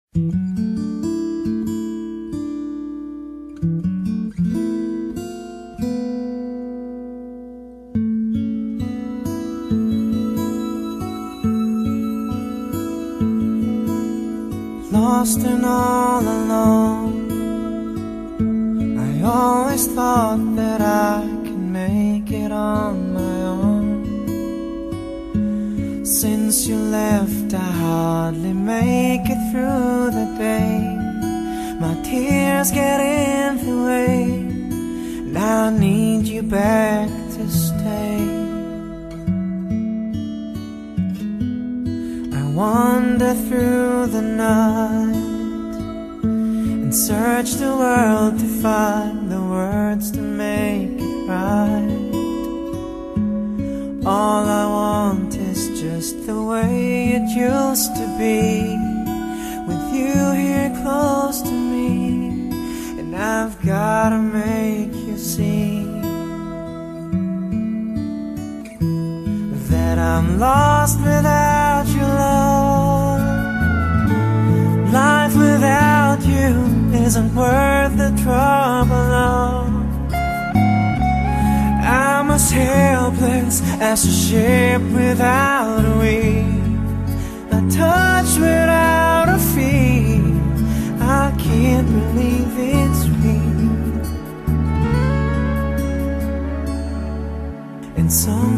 Lost and all alone, I always thought that I could make it on my own. Since you left, I hardly make it through the day. My tears get in the way, and I need you back to stay. I wander through the night and search the world to find the words to make it right. All I want is just the way it used to be, with you here close to me, and I've gotta make you see that I'm lost without your love. Life without you isn't worth the trouble of. I'm as helpless as a ship without a wheel, a touch without a feel. I can't believe it's real. And so